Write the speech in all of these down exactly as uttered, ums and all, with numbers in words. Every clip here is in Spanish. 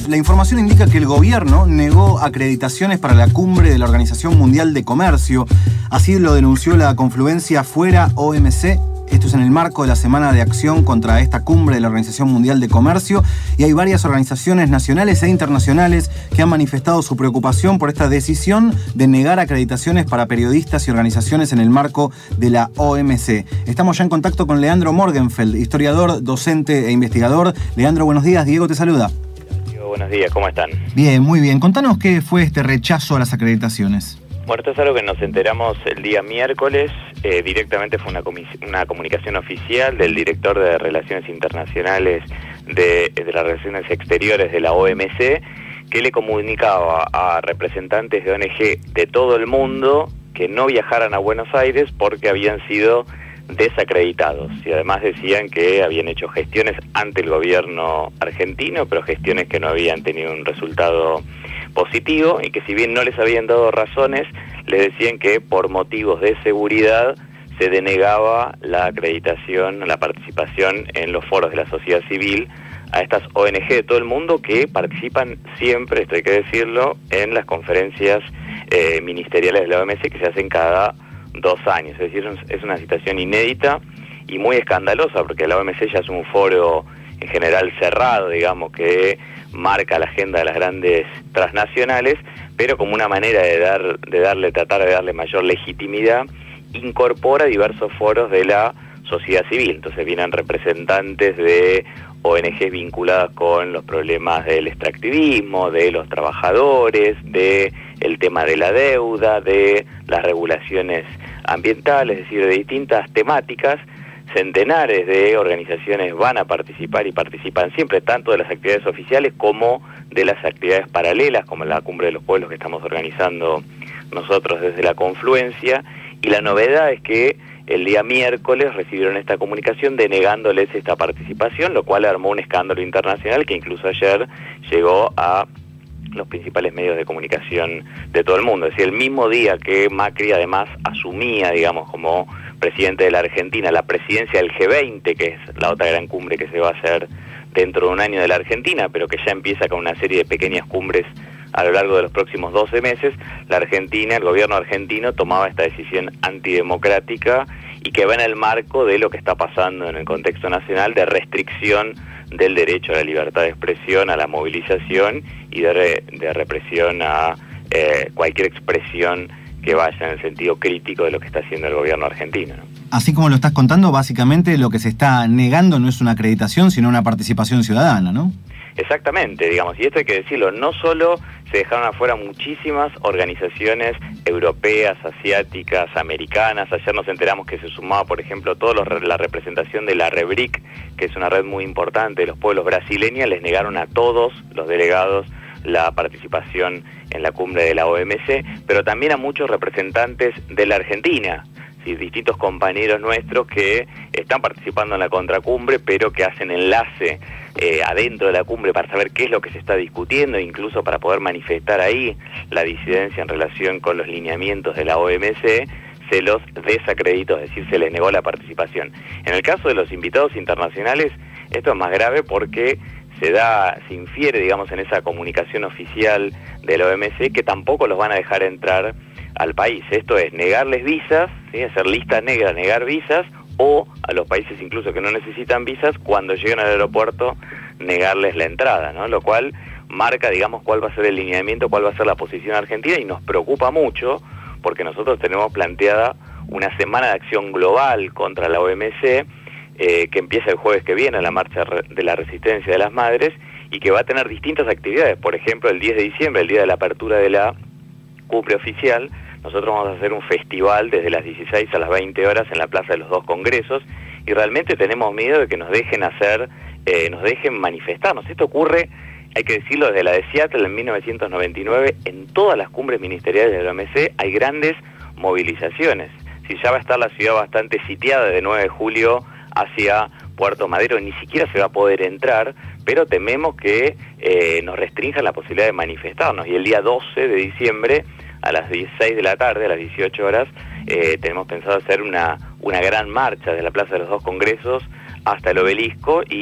La información indica que el gobierno negó acreditaciones para la cumbre de la Organización Mundial de Comercio. Así lo denunció la confluencia Fuera O M C. Esto es en el marco de la Semana de Acción contra esta cumbre de la Organización Mundial de Comercio, y hay varias organizaciones nacionales e internacionales que han manifestado su preocupación por esta decisión de negar acreditaciones para periodistas y organizaciones en el marco de la O M C. Estamos ya en contacto con Leandro Morgenfeld, historiador, docente e investigador. Leandro, buenos días. Diego te saluda. Diego, buenos días. ¿Cómo están? Bien, muy bien. Contanos qué fue este rechazo a las acreditaciones. Bueno, esto es algo que nos enteramos el día miércoles. Eh, directamente fue una, una comunicación oficial del director de Relaciones Internacionales de, de las Relaciones Exteriores de la O M C, que le comunicaba a representantes de O N G de todo el mundo que no viajaran a Buenos Aires porque habían sido desacreditados, y además decían que habían hecho gestiones ante el gobierno argentino, pero gestiones que no habían tenido un resultado positivo, y que si bien no les habían dado razones, les decían que por motivos de seguridad se denegaba la acreditación, la participación en los foros de la sociedad civil a estas O N G de todo el mundo que participan siempre, esto hay que decirlo, en las conferencias eh, ministeriales de la O M C que se hacen cada dos años. Es decir, es una situación inédita y muy escandalosa, porque la O M C ya es un foro en general cerrado, digamos, que marca la agenda de las grandes transnacionales, pero como una manera de dar, de darle, tratar de darle mayor legitimidad, incorpora diversos foros de la sociedad civil. Entonces vienen representantes de O N Ges vinculadas con los problemas del extractivismo, de los trabajadores, de el tema de la deuda, de las regulaciones ambientales, es decir, de distintas temáticas. Centenares de organizaciones van a participar y participan siempre, tanto de las actividades oficiales como de las actividades paralelas, como la Cumbre de los Pueblos que estamos organizando nosotros desde la Confluencia. Y la novedad es que el día miércoles recibieron esta comunicación denegándoles esta participación, lo cual armó un escándalo internacional que incluso ayer llegó a los principales medios de comunicación de todo el mundo. Es decir, el mismo día que Macri además asumía, digamos, como presidente de la Argentina, la presidencia del G veinte, que es la otra gran cumbre que se va a hacer dentro de un año de la Argentina, pero que ya empieza con una serie de pequeñas cumbres a lo largo de los próximos doce meses, la Argentina, el gobierno argentino tomaba esta decisión antidemocrática y que va en el marco de lo que está pasando en el contexto nacional de restricción del derecho a la libertad de expresión, a la movilización y de, re, de represión a eh, cualquier expresión que vaya en el sentido crítico de lo que está haciendo el gobierno argentino, ¿no? Así como lo estás contando, básicamente lo que se está negando no es una acreditación, sino una participación ciudadana, ¿no? Exactamente, digamos, y esto hay que decirlo, no solo se dejaron afuera muchísimas organizaciones europeas, asiáticas, americanas. Ayer nos enteramos que se sumaba, por ejemplo, toda la representación de la REBRIC, que es una red muy importante de los pueblos brasileños. Les negaron a todos los delegados la participación en la cumbre de la O M C, pero también a muchos representantes de la Argentina, ¿sí? Distintos compañeros nuestros que están participando en la contracumbre, pero que hacen enlace eh, adentro de la cumbre para saber qué es lo que se está discutiendo, incluso para poder manifestar ahí la disidencia en relación con los lineamientos de la O M C, se los desacreditó, es decir, se les negó la participación. En el caso de los invitados internacionales, esto es más grave porque se da, se infiere, digamos, en esa comunicación oficial de la O M C que tampoco los van a dejar entrar al país. Esto es negarles visas, ¿sí? Hacer lista negra, negar visas, o a los países incluso que no necesitan visas, cuando lleguen al aeropuerto, negarles la entrada, ¿no? Lo cual marca, digamos, cuál va a ser el lineamiento, cuál va a ser la posición argentina, y nos preocupa mucho porque nosotros tenemos planteada una semana de acción global contra la O M C, Eh, que empieza el jueves que viene, la Marcha de la Resistencia de las Madres, y que va a tener distintas actividades. Por ejemplo, el diez de diciembre, el día de la apertura de la cumbre oficial, nosotros vamos a hacer un festival desde las dieciséis a las veinte horas en la Plaza de los Dos Congresos, y realmente tenemos miedo de que nos dejen hacer, eh, nos dejen manifestarnos. Esto ocurre, hay que decirlo, desde la de Seattle en mil novecientos noventa y nueve, en todas las cumbres ministeriales de la O M C hay grandes movilizaciones. Si ya va a estar la ciudad bastante sitiada de nueve de julio hacia Puerto Madero, ni siquiera se va a poder entrar, pero tememos que eh, nos restrinjan la posibilidad de manifestarnos. Y el día doce de diciembre, a las dieciséis de la tarde, a las dieciocho horas, eh, tenemos pensado hacer una, una gran marcha desde la Plaza de los Dos Congresos hasta el Obelisco, y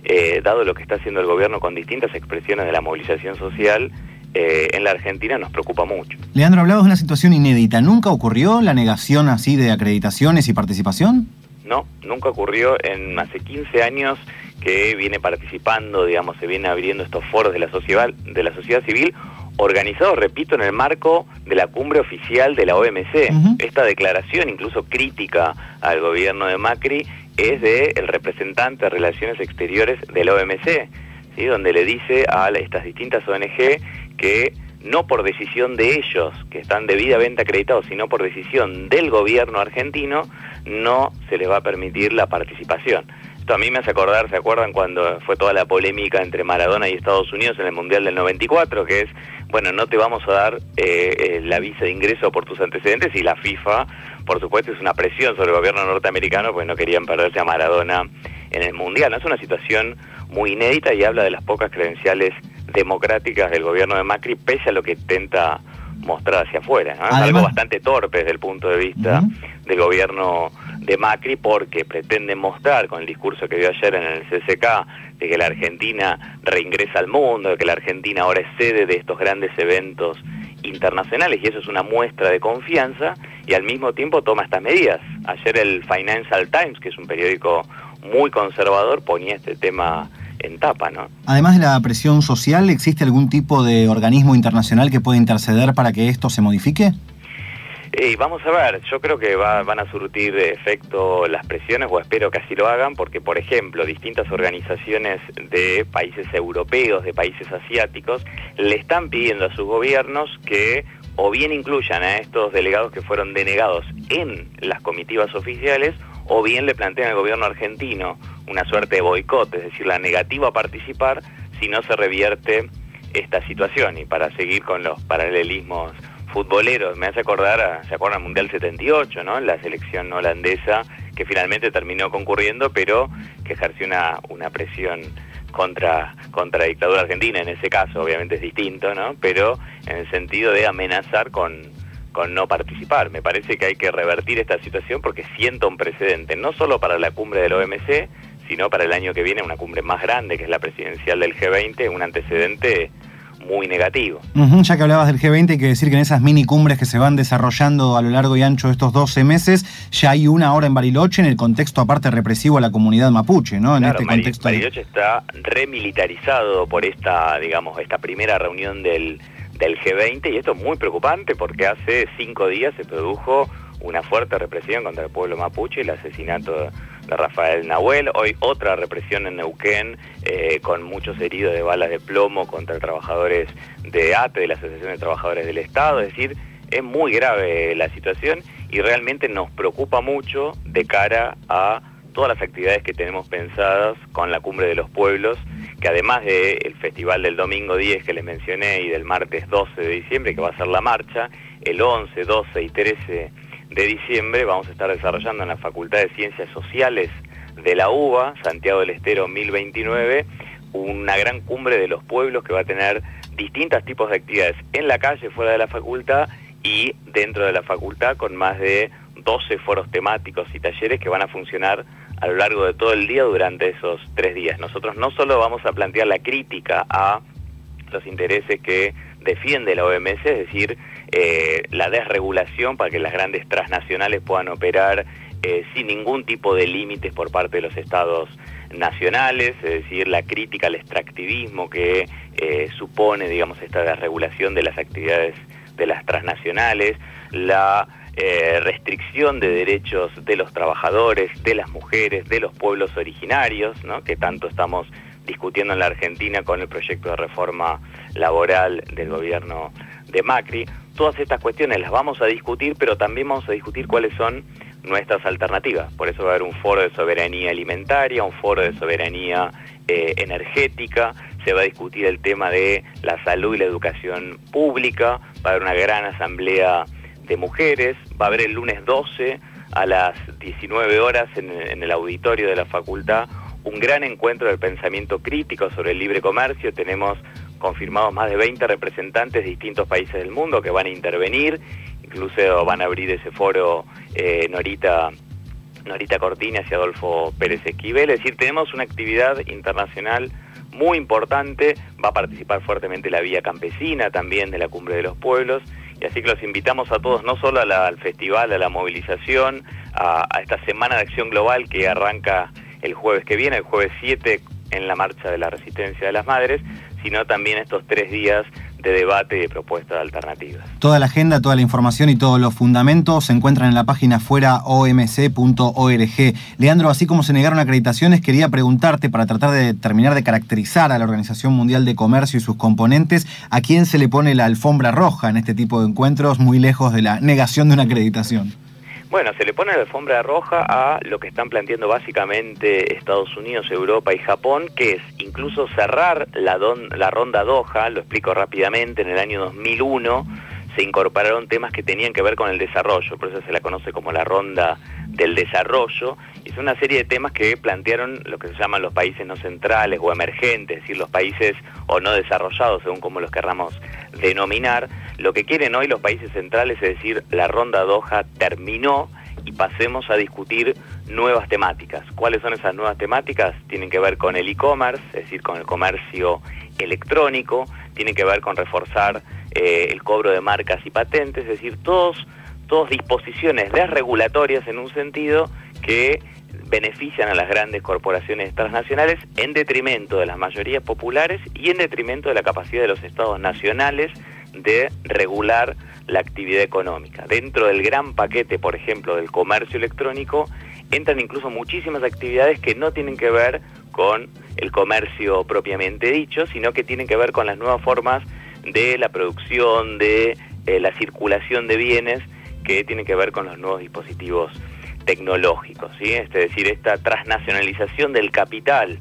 eh, dado lo que está haciendo el gobierno con distintas expresiones de la movilización social, eh, en la Argentina nos preocupa mucho. Leandro, hablabas de una situación inédita. ¿Nunca ocurrió la negación así de acreditaciones y participación? No, nunca ocurrió. En hace quince años que viene participando, digamos, se viene abriendo estos foros de la sociedad, de la sociedad civil, organizados, repito, en el marco de la cumbre oficial de la O M C. Uh-huh. Esta declaración, incluso crítica al gobierno de Macri, es del representante de Relaciones Exteriores de la O M C, ¿sí? Donde le dice a estas distintas O N G que no por decisión de ellos, que están debidamente acreditados, sino por decisión del gobierno argentino, no se les va a permitir la participación. Esto a mí me hace acordar, ¿se acuerdan cuando fue toda la polémica entre Maradona y Estados Unidos en el Mundial del noventa y cuatro? Que es, bueno, no te vamos a dar eh, eh, la visa de ingreso por tus antecedentes, y la FIFA, por supuesto, es una presión sobre el gobierno norteamericano, pues no querían perderse a Maradona en el Mundial, ¿no? Es una situación muy inédita y habla de las pocas credenciales democráticas del gobierno de Macri, pese a lo que intenta mostrar hacia afuera, ¿no? Es Además, algo bastante torpe desde el punto de vista uh-huh. del gobierno de Macri, porque pretende mostrar con el discurso que dio ayer en el C C K de que la Argentina reingresa al mundo, de que la Argentina ahora es sede de estos grandes eventos internacionales, y eso es una muestra de confianza, y al mismo tiempo toma estas medidas. Ayer el Financial Times, que es un periódico muy conservador, ponía este tema en tapa, ¿no? Además de la presión social, ¿existe algún tipo de organismo internacional que pueda interceder para que esto se modifique? Eh, vamos a ver, yo creo que va, van a surtir efecto las presiones, o espero que así lo hagan, porque, por ejemplo, distintas organizaciones de países europeos, de países asiáticos, le están pidiendo a sus gobiernos que o bien incluyan a estos delegados que fueron denegados en las comitivas oficiales, o bien le plantean al gobierno argentino una suerte de boicot, es decir, la negativa a participar si no se revierte esta situación. Y para seguir con los paralelismos futboleros, me hace acordar, a, ¿se acuerdan del Mundial setenta y ocho, ¿no? La selección holandesa que finalmente terminó concurriendo, pero que ejerció una, una presión contra, contra la dictadura argentina, en ese caso obviamente es distinto, ¿no? Pero en el sentido de amenazar con, con no participar. Me parece que hay que revertir esta situación porque sienta un precedente, no solo para la cumbre de la O M C, sino para el año que viene, una cumbre más grande, que es la presidencial del G veinte, un antecedente muy negativo. Uh-huh, ya que hablabas del G veinte, hay que decir que en esas mini cumbres que se van desarrollando a lo largo y ancho de estos doce meses, ya hay una ahora en Bariloche, en el contexto aparte represivo a la comunidad mapuche, ¿no? En claro, este Mari- contexto. Bariloche está remilitarizado por esta, digamos, esta primera reunión del, del G veinte, y esto es muy preocupante porque hace cinco días se produjo una fuerte represión contra el pueblo mapuche, el asesinato de Rafael Nahuel. Hoy otra represión en Neuquén, eh, con muchos heridos de balas de plomo contra trabajadores de A T E, de la Asociación de Trabajadores del Estado. Es decir, es muy grave la situación y realmente nos preocupa mucho de cara a todas las actividades que tenemos pensadas con la Cumbre de los Pueblos, que además del festival del domingo diez que les mencioné y del martes doce de diciembre, que va a ser la marcha, el once, doce y trece de diciembre vamos a estar desarrollando en la Facultad de Ciencias Sociales de la U B A, Santiago del Estero mil veintinueve, una gran cumbre de los pueblos que va a tener distintos tipos de actividades en la calle, fuera de la facultad, y dentro de la facultad, con más de doce foros temáticos y talleres que van a funcionar a lo largo de todo el día durante esos tres días. Nosotros no solo vamos a plantear la crítica a los intereses que defiende la O M C, es decir, eh, la desregulación para que las grandes transnacionales puedan operar eh, sin ningún tipo de límites por parte de los estados nacionales, es decir, la crítica al extractivismo que eh, supone, digamos, esta desregulación de las actividades de las transnacionales, la eh, restricción de derechos de los trabajadores, de las mujeres, de los pueblos originarios, ¿no? Que tanto estamos discutiendo en la Argentina con el proyecto de reforma laboral del gobierno de Macri. Todas estas cuestiones las vamos a discutir, pero también vamos a discutir cuáles son nuestras alternativas. Por eso va a haber un foro de soberanía alimentaria, un foro de soberanía eh, energética, se va a discutir el tema de la salud y la educación pública, va a haber una gran asamblea de mujeres, va a haber el lunes doce a las diecinueve horas en, en el auditorio de la facultad un gran encuentro del pensamiento crítico sobre el libre comercio. Tenemos confirmados más de veinte representantes de distintos países del mundo que van a intervenir, incluso van a abrir ese foro eh, Norita Norita Cortines y Adolfo Pérez Esquivel. Es decir, tenemos una actividad internacional muy importante. Va a participar fuertemente la Vía Campesina también de la Cumbre de los Pueblos, y así que los invitamos a todos, no solo a la, al festival, a la movilización, a, a esta Semana de Acción Global que arranca el jueves que viene, el jueves siete, en la Marcha de la Resistencia de las Madres, sino también estos tres días de debate y de propuestas alternativas. Toda la agenda, toda la información y todos los fundamentos se encuentran en la página fuera o m c punto org. Leandro, así como se negaron acreditaciones, quería preguntarte, para tratar de terminar de caracterizar a la Organización Mundial de Comercio y sus componentes, ¿a quién se le pone la alfombra roja en este tipo de encuentros, muy lejos de la negación de una acreditación? Bueno, se le pone la alfombra roja a lo que están planteando básicamente Estados Unidos, Europa y Japón, que es incluso cerrar la, don, la ronda Doha. Lo explico rápidamente. En el año dos mil uno se incorporaron temas que tenían que ver con el desarrollo, por eso se la conoce como la ronda del desarrollo, y es una serie de temas que plantearon lo que se llaman los países no centrales o emergentes, es decir, los países o no desarrollados, según como los querramos denominar. Lo que quieren hoy los países centrales es decir, la ronda Doha terminó y pasemos a discutir nuevas temáticas. ¿Cuáles son esas nuevas temáticas? Tienen que ver con el e-commerce, es decir, con el comercio electrónico, tienen que ver con reforzar eh, el cobro de marcas y patentes, es decir, todos, todos disposiciones desregulatorias en un sentido que benefician a las grandes corporaciones transnacionales en detrimento de las mayorías populares y en detrimento de la capacidad de los estados nacionales de regular la actividad económica. Dentro del gran paquete, por ejemplo, del comercio electrónico, entran incluso muchísimas actividades que no tienen que ver con el comercio propiamente dicho, sino que tienen que ver con las nuevas formas de la producción, de eh, la circulación de bienes, que tienen que ver con los nuevos dispositivos tecnológicos, ¿sí? Es decir, esta transnacionalización del capital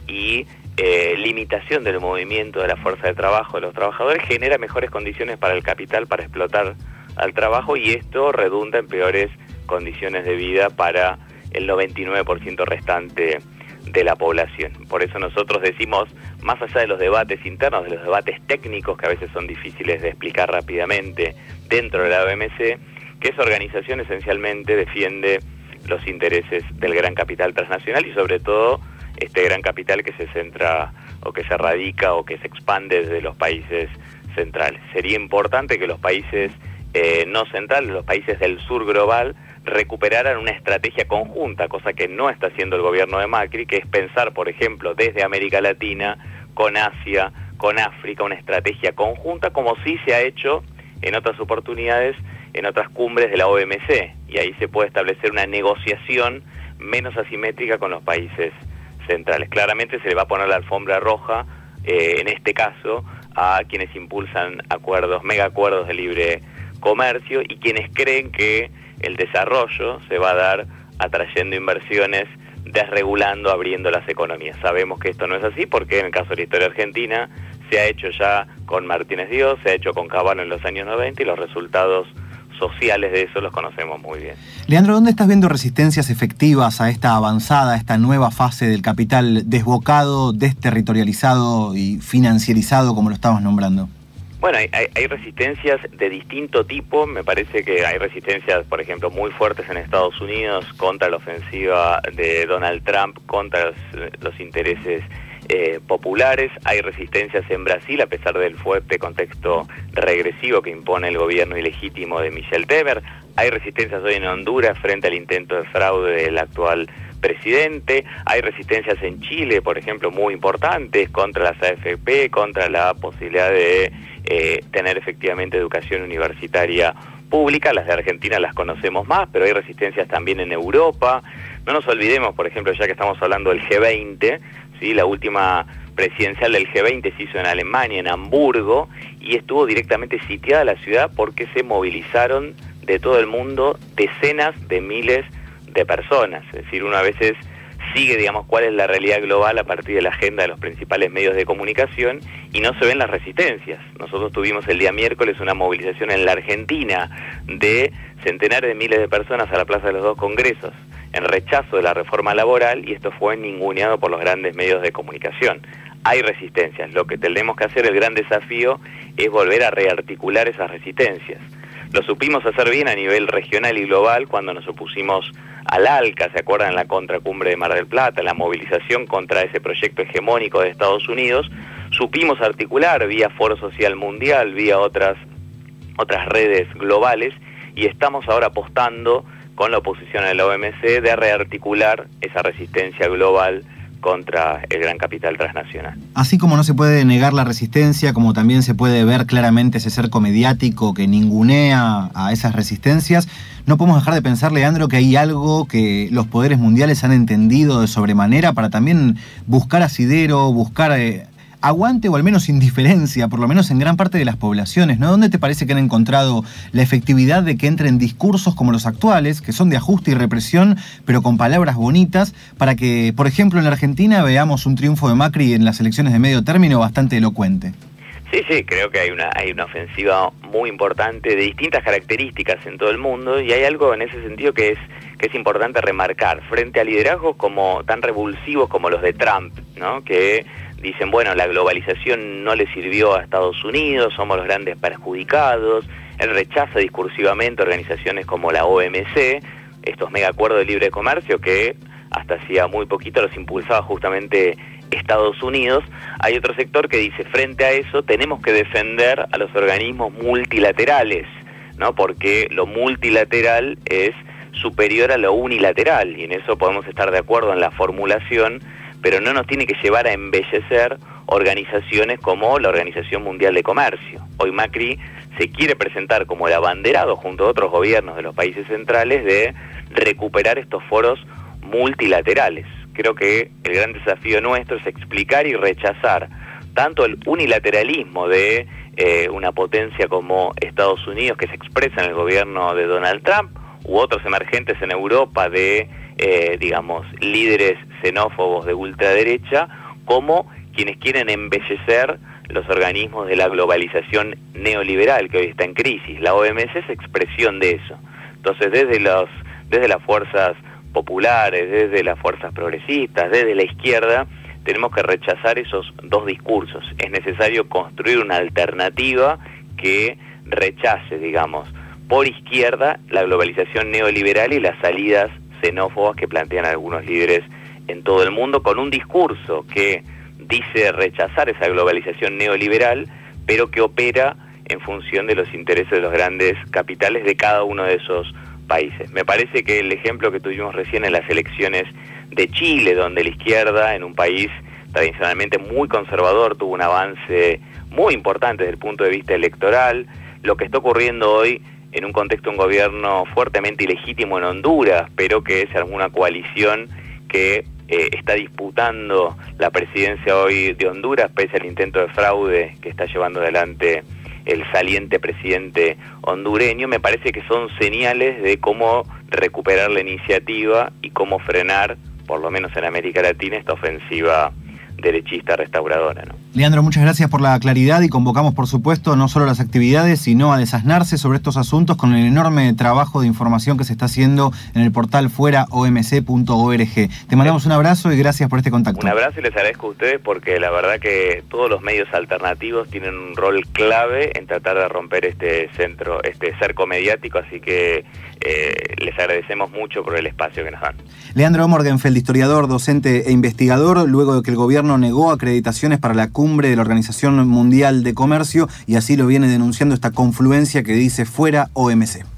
y eh, limitación del movimiento de la fuerza de trabajo de los trabajadores genera mejores condiciones para el capital para explotar al trabajo, y esto redunda en peores condiciones de vida para el noventa y nueve por ciento restante de la población. Por eso nosotros decimos, más allá de los debates internos, de los debates técnicos que a veces son difíciles de explicar rápidamente dentro de la O M C, que esa organización esencialmente defiende los intereses del gran capital transnacional y sobre todo este gran capital que se centra o que se radica o que se expande desde los países centrales. Sería importante que los países eh, no centrales, los países del sur global, recuperaran una estrategia conjunta, cosa que no está haciendo el gobierno de Macri, que es pensar, por ejemplo, desde América Latina, con Asia, con África, una estrategia conjunta, como sí se ha hecho en otras oportunidades, en otras cumbres de la O M C, y ahí se puede establecer una negociación menos asimétrica con los países centrales. Claramente se le va a poner la alfombra roja, eh, en este caso, a quienes impulsan acuerdos, mega acuerdos de libre comercio, y quienes creen que el desarrollo se va a dar atrayendo inversiones, desregulando, abriendo las economías. Sabemos que esto no es así porque en el caso de la historia argentina se ha hecho ya con Martínez Dios, se ha hecho con Cavallo en los años noventa, y los resultados sociales de eso los conocemos muy bien. Leandro, ¿dónde estás viendo resistencias efectivas a esta avanzada, a esta nueva fase del capital desbocado, desterritorializado y financiarizado, como lo estabas nombrando? Bueno, hay, hay, hay resistencias de distinto tipo. Me parece que hay resistencias, por ejemplo, muy fuertes en Estados Unidos contra la ofensiva de Donald Trump, contra los, los intereses eh, populares. Hay resistencias en Brasil, a pesar del fuerte contexto regresivo que impone el gobierno ilegítimo de Michel Temer. Hay resistencias hoy en Honduras frente al intento de fraude del actual presidente. Hay resistencias en Chile, por ejemplo, muy importantes contra las A F P, contra la posibilidad de eh, tener efectivamente educación universitaria pública. Las de Argentina las conocemos más, pero hay resistencias también en Europa. No nos olvidemos, por ejemplo, ya que estamos hablando del G veinte, ¿sí? La última presidencial del G veinte se hizo en Alemania, en Hamburgo, y estuvo directamente sitiada la ciudad porque se movilizaron de todo el mundo decenas de miles de personas. Es decir, uno a veces sigue, digamos, cuál es la realidad global a partir de la agenda de los principales medios de comunicación y no se ven las resistencias. Nosotros tuvimos el día miércoles una movilización en la Argentina de centenares de miles de personas a la Plaza de los Dos Congresos en rechazo de la reforma laboral, y esto fue ninguneado por los grandes medios de comunicación. Hay resistencias. Lo que tenemos que hacer, el gran desafío, es volver a rearticular esas resistencias. Lo supimos hacer bien a nivel regional y global cuando nos opusimos al ALCA, ¿se acuerdan? En la contracumbre de Mar del Plata, la movilización contra ese proyecto hegemónico de Estados Unidos, supimos articular vía Foro Social Mundial, vía otras, otras redes globales, y estamos ahora apostando con la oposición a la O M C de rearticular esa resistencia global contra el gran capital transnacional. Así como no se puede negar la resistencia, como también se puede ver claramente ese cerco mediático que ningunea a esas resistencias, no podemos dejar de pensar, Leandro, que hay algo que los poderes mundiales han entendido de sobremanera para también buscar asidero, buscar eh, aguante o al menos indiferencia, por lo menos en gran parte de las poblaciones, ¿no? ¿Dónde te parece que han encontrado la efectividad de que entren discursos como los actuales, que son de ajuste y represión, pero con palabras bonitas, para que, por ejemplo, en la Argentina veamos un triunfo de Macri en las elecciones de medio término bastante elocuente? Sí, sí, creo que hay una, hay una ofensiva muy importante de distintas características en todo el mundo, y hay algo en ese sentido que es, que es importante remarcar, frente a liderazgos como tan revulsivos como los de Trump, ¿no? Que dicen, bueno, la globalización no le sirvió a Estados Unidos, somos los grandes perjudicados. Él rechaza discursivamente organizaciones como la O M C, estos megacuerdos de libre comercio que hasta hacía muy poquito los impulsaba justamente Estados Unidos. Hay otro sector que dice, frente a eso tenemos que defender a los organismos multilaterales, ¿no? Porque lo multilateral es superior a lo unilateral, y en eso podemos estar de acuerdo en la formulación, pero no nos tiene que llevar a embellecer organizaciones como la Organización Mundial de Comercio. Hoy Macri se quiere presentar como el abanderado, junto a otros gobiernos de los países centrales, de recuperar estos foros multilaterales. Creo que el gran desafío nuestro es explicar y rechazar tanto el unilateralismo de eh, una potencia como Estados Unidos, que se expresa en el gobierno de Donald Trump, u otros emergentes en Europa de, eh, digamos, líderes xenófobos de ultraderecha, como quienes quieren embellecer los organismos de la globalización neoliberal que hoy está en crisis. La O M C es expresión de eso. Entonces, desde los, desde las fuerzas populares, desde las fuerzas progresistas, desde la izquierda, tenemos que rechazar esos dos discursos. Es necesario construir una alternativa que rechace, digamos, por izquierda la globalización neoliberal y las salidas xenófobas que plantean algunos líderes en todo el mundo, con un discurso que dice rechazar esa globalización neoliberal, pero que opera en función de los intereses de los grandes capitales de cada uno de esos países. Me parece que el ejemplo que tuvimos recién en las elecciones de Chile, donde la izquierda, en un país tradicionalmente muy conservador, tuvo un avance muy importante desde el punto de vista electoral, lo que está ocurriendo hoy en un contexto de un gobierno fuertemente ilegítimo en Honduras, pero que es alguna coalición que eh, está disputando la presidencia hoy de Honduras, pese al intento de fraude que está llevando adelante el saliente presidente hondureño. Me parece que son señales de cómo recuperar la iniciativa y cómo frenar, por lo menos en América Latina, esta ofensiva derechista restauradora, ¿no? Leandro, muchas gracias por la claridad, y convocamos, por supuesto, no solo las actividades, sino a desasnarse sobre estos asuntos con el enorme trabajo de información que se está haciendo en el portal fuera o m c punto org. Te mandamos un abrazo y gracias por este contacto. Un abrazo, y les agradezco a ustedes, porque la verdad que todos los medios alternativos tienen un rol clave en tratar de romper este centro, este cerco mediático, así que eh, les agradecemos mucho por el espacio que nos dan. Leandro Morgenfeld, historiador, docente e investigador, luego de que el gobierno negó acreditaciones para la cumbre de la Organización Mundial de Comercio, y así lo viene denunciando esta confluencia que dice fuera O M C.